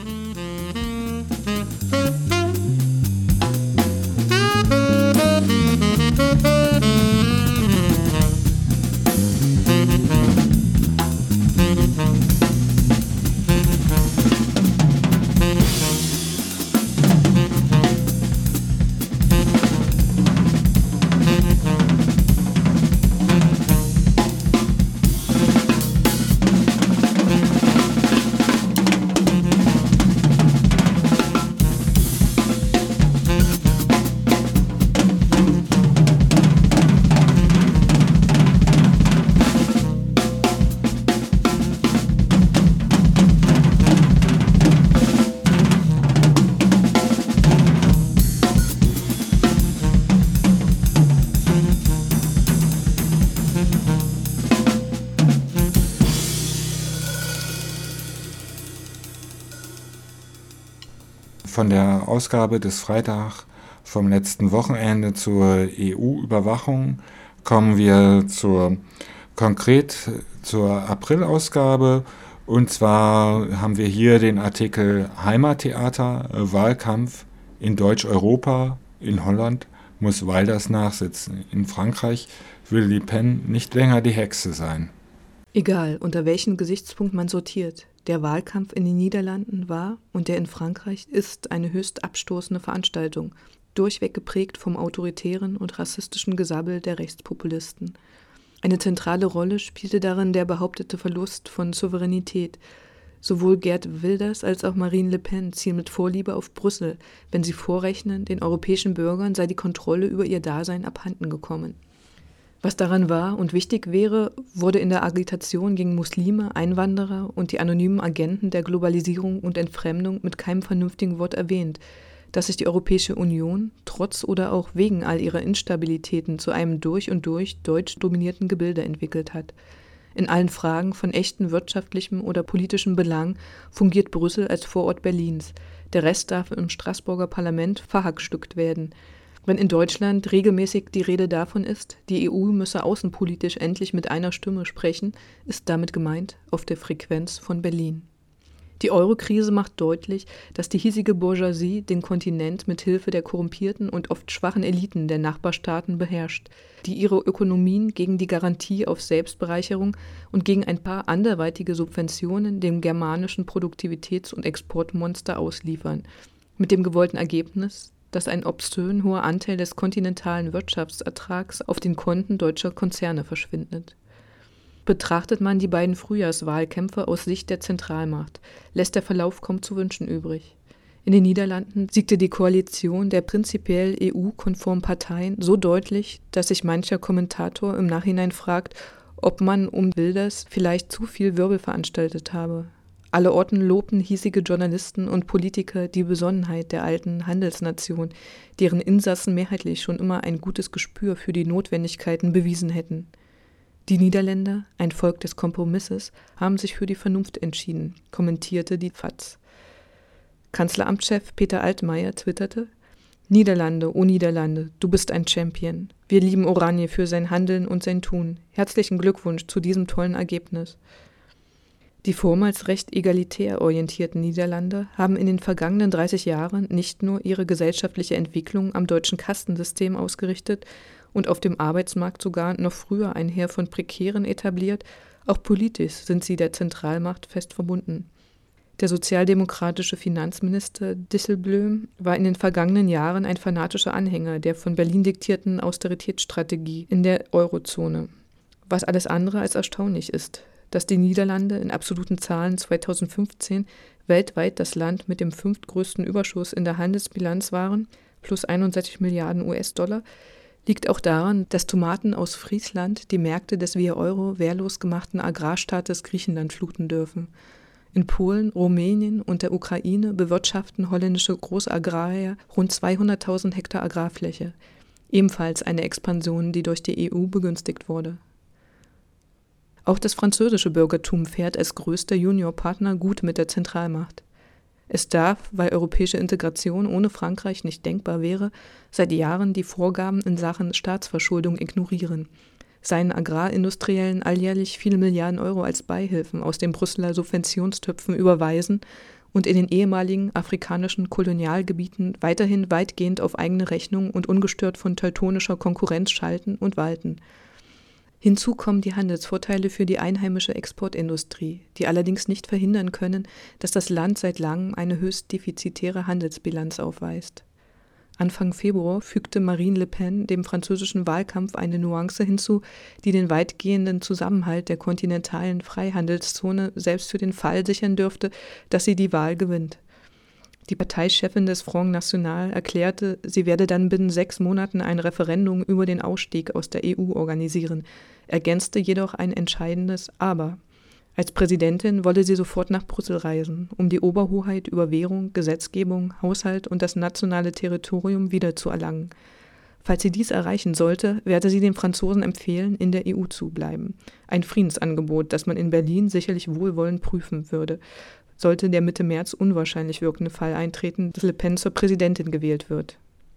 Speaker 6: Von der Ausgabe des Freitag vom letzten Wochenende zur E U-Überwachung kommen wir zur, konkret zur April-Ausgabe. Und zwar haben wir hier den Artikel Heimattheater, Wahlkampf in Deutsch-Europa, in Holland muss Wilders nachsitzen. In Frankreich will Le Pen nicht länger die Hexe sein.
Speaker 14: Egal, unter welchem Gesichtspunkt man sortiert, der Wahlkampf in den Niederlanden war und der in Frankreich ist eine höchst abstoßende Veranstaltung, durchweg geprägt vom autoritären und rassistischen Gesabbel der Rechtspopulisten. Eine zentrale Rolle spielte darin der behauptete Verlust von Souveränität. Sowohl Geert Wilders als auch Marine Le Pen zielen mit Vorliebe auf Brüssel, wenn sie vorrechnen, den europäischen Bürgern sei die Kontrolle über ihr Dasein abhanden gekommen. Was daran wahr und wichtig wäre, wurde in der Agitation gegen Muslime, Einwanderer und die anonymen Agenten der Globalisierung und Entfremdung mit keinem vernünftigen Wort erwähnt, dass sich die Europäische Union trotz oder auch wegen all ihrer Instabilitäten zu einem durch und durch deutsch dominierten Gebilde entwickelt hat. In allen Fragen von echten wirtschaftlichem oder politischem Belang fungiert Brüssel als Vorort Berlins. Der Rest darf im Straßburger Parlament verhackstückt werden. Wenn in Deutschland regelmäßig die Rede davon ist, die E U müsse außenpolitisch endlich mit einer Stimme sprechen, ist damit gemeint auf der Frequenz von Berlin. Die Euro-Krise macht deutlich, dass die hiesige Bourgeoisie den Kontinent mit Hilfe der korrumpierten und oft schwachen Eliten der Nachbarstaaten beherrscht, die ihre Ökonomien gegen die Garantie auf Selbstbereicherung und gegen ein paar anderweitige Subventionen dem germanischen Produktivitäts- und Exportmonster ausliefern, mit dem gewollten Ergebnis, dass ein obszön hoher Anteil des kontinentalen Wirtschaftsertrags auf den Konten deutscher Konzerne verschwindet. Betrachtet man die beiden Frühjahrswahlkämpfe aus Sicht der Zentralmacht, lässt der Verlauf kaum zu wünschen übrig. In den Niederlanden siegte die Koalition der prinzipiell E U-konformen Parteien so deutlich, dass sich mancher Kommentator im Nachhinein fragt, ob man um Wilders vielleicht zu viel Wirbel veranstaltet habe. Allerorten lobten hiesige Journalisten und Politiker die Besonnenheit der alten Handelsnation, deren Insassen mehrheitlich schon immer ein gutes Gespür für die Notwendigkeiten bewiesen hätten. Die Niederländer, ein Volk des Kompromisses, haben sich für die Vernunft entschieden, kommentierte die F A Z. Kanzleramtschef Peter Altmaier twitterte: Niederlande, oh Niederlande, du bist ein Champion. Wir lieben Oranje für sein Handeln und sein Tun. Herzlichen Glückwunsch zu diesem tollen Ergebnis. Die vormals recht egalitär orientierten Niederlande haben in den vergangenen dreißig Jahren nicht nur ihre gesellschaftliche Entwicklung am deutschen Kastensystem ausgerichtet und auf dem Arbeitsmarkt sogar noch früher ein Heer von Prekären etabliert, auch politisch sind sie der Zentralmacht fest verbunden. Der sozialdemokratische Finanzminister Dijsselbloem war in den vergangenen Jahren ein fanatischer Anhänger der von Berlin diktierten Austeritätsstrategie in der Eurozone. Was alles andere als erstaunlich ist, dass die Niederlande in absoluten Zahlen zweitausendfünfzehn weltweit das Land mit dem fünftgrößten Überschuss in der Handelsbilanz waren, plus einundsechzig Milliarden U S-Dollar, liegt auch daran, dass Tomaten aus Friesland die Märkte des via Euro wehrlos gemachten Agrarstaates Griechenland fluten dürfen. In Polen, Rumänien und der Ukraine bewirtschaften holländische Großagrarier rund zweihunderttausend Hektar Agrarfläche, ebenfalls eine Expansion, die durch die E U begünstigt wurde. Auch das französische Bürgertum fährt als größter Juniorpartner gut mit der Zentralmacht. Es darf, weil europäische Integration ohne Frankreich nicht denkbar wäre, seit Jahren die Vorgaben in Sachen Staatsverschuldung ignorieren, seinen Agrarindustriellen alljährlich viele Milliarden Euro als Beihilfen aus den Brüsseler Subventionstöpfen überweisen und in den ehemaligen afrikanischen Kolonialgebieten weiterhin weitgehend auf eigene Rechnung und ungestört von teutonischer Konkurrenz schalten und walten. Hinzu kommen die Handelsvorteile für die einheimische Exportindustrie, die allerdings nicht verhindern können, dass das Land seit langem eine höchst defizitäre Handelsbilanz aufweist. Anfang Februar fügte Marine Le Pen dem französischen Wahlkampf eine Nuance hinzu, die den weitgehenden Zusammenhalt der kontinentalen Freihandelszone selbst für den Fall sichern dürfte, dass sie die Wahl gewinnt. Die Parteichefin des Front National erklärte, sie werde dann binnen sechs Monaten ein Referendum über den Ausstieg aus der E U organisieren, ergänzte jedoch ein entscheidendes Aber. Als Präsidentin wolle sie sofort nach Brüssel reisen, um die Oberhoheit über Währung, Gesetzgebung, Haushalt und das nationale Territorium wiederzuerlangen. Falls sie dies erreichen sollte, werde sie den Franzosen empfehlen, in der E U zu bleiben. Ein Friedensangebot, das man in Berlin sicherlich wohlwollend prüfen würde, sollte der Mitte März unwahrscheinlich wirkende Fall eintreten, dass Le Pen zur Präsidentin gewählt wird.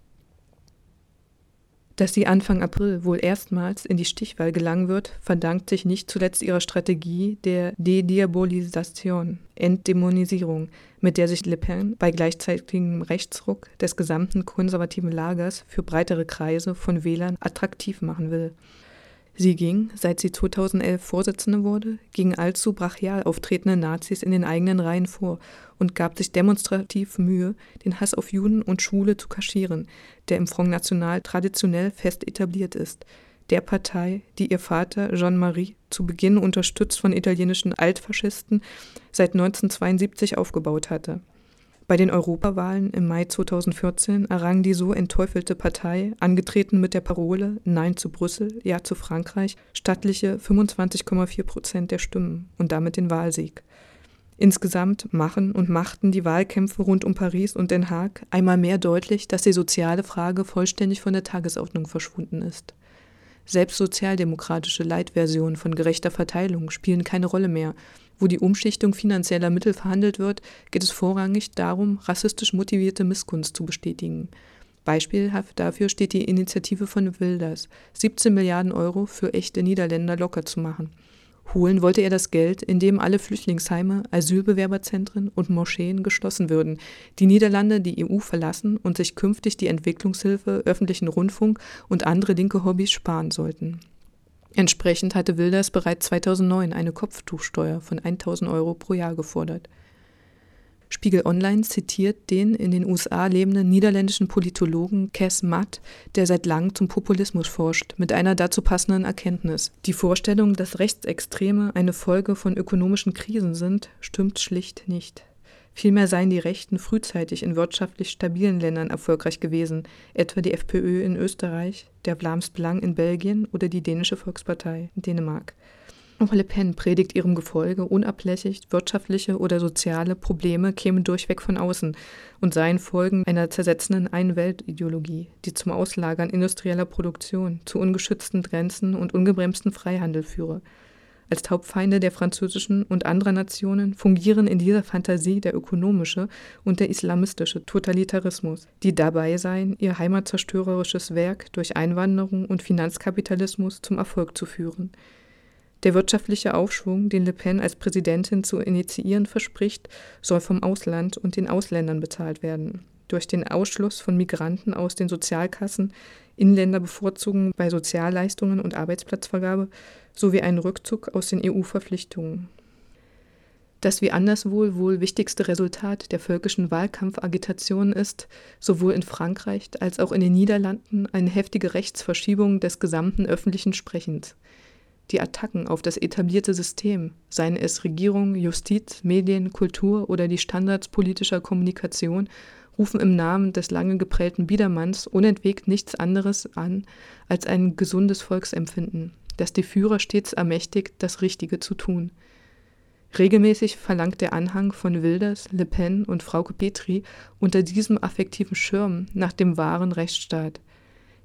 Speaker 14: Dass sie Anfang April wohl erstmals in die Stichwahl gelangen wird, verdankt sich nicht zuletzt ihrer Strategie der Dediabolisation, Entdämonisierung, mit der sich Le Pen bei gleichzeitigem Rechtsruck des gesamten konservativen Lagers für breitere Kreise von Wählern attraktiv machen will. Sie ging, seit sie zweitausendelf Vorsitzende wurde, gegen allzu brachial auftretende Nazis in den eigenen Reihen vor und gab sich demonstrativ Mühe, den Hass auf Juden und Schwule zu kaschieren, der im Front National traditionell fest etabliert ist, der Partei, die ihr Vater Jean-Marie, zu Beginn unterstützt von italienischen Altfaschisten, seit neunzehnhundertzweiundsiebzig aufgebaut hatte. Bei den Europawahlen im Mai zweitausendvierzehn errang die so entteufelte Partei, angetreten mit der Parole Nein zu Brüssel, Ja zu Frankreich, stattliche fünfundzwanzig Komma vier Prozent der Stimmen und damit den Wahlsieg. Insgesamt machen und machten die Wahlkämpfe rund um Paris und Den Haag einmal mehr deutlich, dass die soziale Frage vollständig von der Tagesordnung verschwunden ist. Selbst sozialdemokratische Leitversionen von gerechter Verteilung spielen keine Rolle mehr. Wo die Umschichtung finanzieller Mittel verhandelt wird, geht es vorrangig darum, rassistisch motivierte Missgunst zu bestätigen. Beispielhaft dafür steht die Initiative von Wilders, siebzehn Milliarden Euro für echte Niederländer locker zu machen. Holen wollte er das Geld, indem alle Flüchtlingsheime, Asylbewerberzentren und Moscheen geschlossen würden, die Niederlande die E U verlassen und sich künftig die Entwicklungshilfe, öffentlichen Rundfunk und andere linke Hobbys sparen sollten. Entsprechend hatte Wilders bereits zweitausendneun eine Kopftuchsteuer von tausend Euro pro Jahr gefordert. Spiegel Online zitiert den in den U S A lebenden niederländischen Politologen Kees Mat, der seit langem zum Populismus forscht, mit einer dazu passenden Erkenntnis. Die Vorstellung, dass Rechtsextreme eine Folge von ökonomischen Krisen sind, stimmt schlicht nicht. Vielmehr seien die Rechten frühzeitig in wirtschaftlich stabilen Ländern erfolgreich gewesen, etwa die FPÖ in Österreich, der Vlaams Belang in Belgien oder die Dänische Volkspartei in Dänemark. Auch Le Pen predigt ihrem Gefolge unablässig, wirtschaftliche oder soziale Probleme kämen durchweg von außen und seien Folgen einer zersetzenden Ein-Welt-Ideologie, die zum Auslagern industrieller Produktion, zu ungeschützten Grenzen und ungebremsten Freihandel führe. Als Hauptfeinde der französischen und anderer Nationen fungieren in dieser Fantasie der ökonomische und der islamistische Totalitarismus, die dabei seien, ihr heimatzerstörerisches Werk durch Einwanderung und Finanzkapitalismus zum Erfolg zu führen. Der wirtschaftliche Aufschwung, den Le Pen als Präsidentin zu initiieren verspricht, soll vom Ausland und den Ausländern bezahlt werden. Durch den Ausschluss von Migranten aus den Sozialkassen, Inländerbevorzugung bei Sozialleistungen und Arbeitsplatzvergabe sowie einen Rückzug aus den E U-Verpflichtungen. Das wie anderswohl wohl wichtigste Resultat der völkischen Wahlkampfagitation ist, sowohl in Frankreich als auch in den Niederlanden, eine heftige Rechtsverschiebung des gesamten öffentlichen Sprechens. Die Attacken auf das etablierte System, seien es Regierung, Justiz, Medien, Kultur oder die Standards politischer Kommunikation, rufen im Namen des lange geprellten Biedermanns unentwegt nichts anderes an als ein gesundes Volksempfinden, das die Führer stets ermächtigt, das Richtige zu tun. Regelmäßig verlangt der Anhang von Wilders, Le Pen und Frauke Petry unter diesem affektiven Schirm nach dem wahren Rechtsstaat.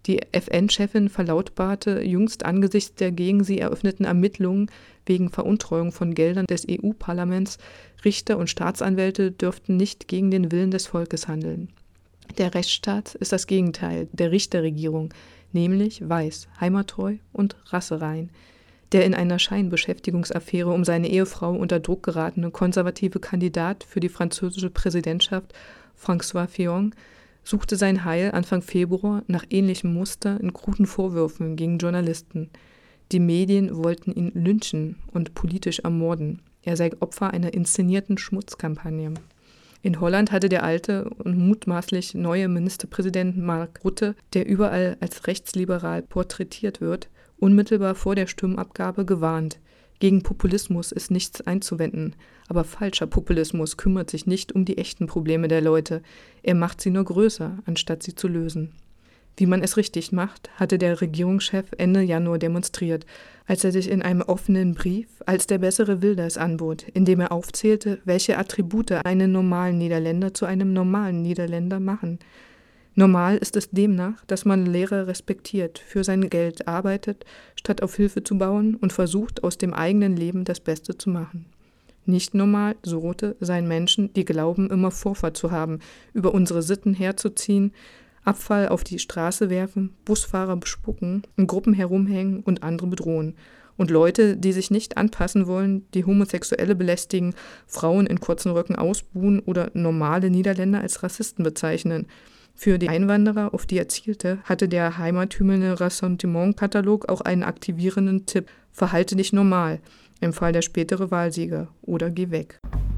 Speaker 14: Die F N-Chefin verlautbarte jüngst angesichts der gegen sie eröffneten Ermittlungen wegen Veruntreuung von Geldern des E U-Parlaments, Richter und Staatsanwälte dürften nicht gegen den Willen des Volkes handeln. Der Rechtsstaat ist das Gegenteil der Richterregierung, nämlich weiß, heimattreu und rasserein. Der in einer Scheinbeschäftigungsaffäre um seine Ehefrau unter Druck geratene konservative Kandidat für die französische Präsidentschaft, François Fillon, suchte sein Heil Anfang Februar nach ähnlichem Muster in kruden Vorwürfen gegen Journalisten. Die Medien wollten ihn lynchen und politisch ermorden. Er sei Opfer einer inszenierten Schmutzkampagne. In Holland hatte der alte und mutmaßlich neue Ministerpräsident Mark Rutte, der überall als rechtsliberal porträtiert wird, unmittelbar vor der Stimmabgabe gewarnt. Gegen Populismus ist nichts einzuwenden, aber falscher Populismus kümmert sich nicht um die echten Probleme der Leute, er macht sie nur größer, anstatt sie zu lösen. Wie man es richtig macht, hatte der Regierungschef Ende Januar demonstriert, als er sich in einem offenen Brief als der bessere Wilders anbot, indem er aufzählte, welche Attribute einen normalen Niederländer zu einem normalen Niederländer machen. Normal ist es demnach, dass man Lehrer respektiert, für sein Geld arbeitet, statt auf Hilfe zu bauen und versucht, aus dem eigenen Leben das Beste zu machen. Nicht normal, so Rutte, seien Menschen, die glauben, immer Vorfahrt zu haben, über unsere Sitten herzuziehen, Abfall auf die Straße werfen, Busfahrer bespucken, in Gruppen herumhängen und andere bedrohen. Und Leute, die sich nicht anpassen wollen, die Homosexuelle belästigen, Frauen in kurzen Röcken ausbuhen oder normale Niederländer als Rassisten bezeichnen. Für die Einwanderer, auf die er zielte, hatte der heimathümelnde Ressentiment-Katalog auch einen aktivierenden Tipp: Verhalte dich normal, empfahl der spätere Wahlsieger, oder geh weg.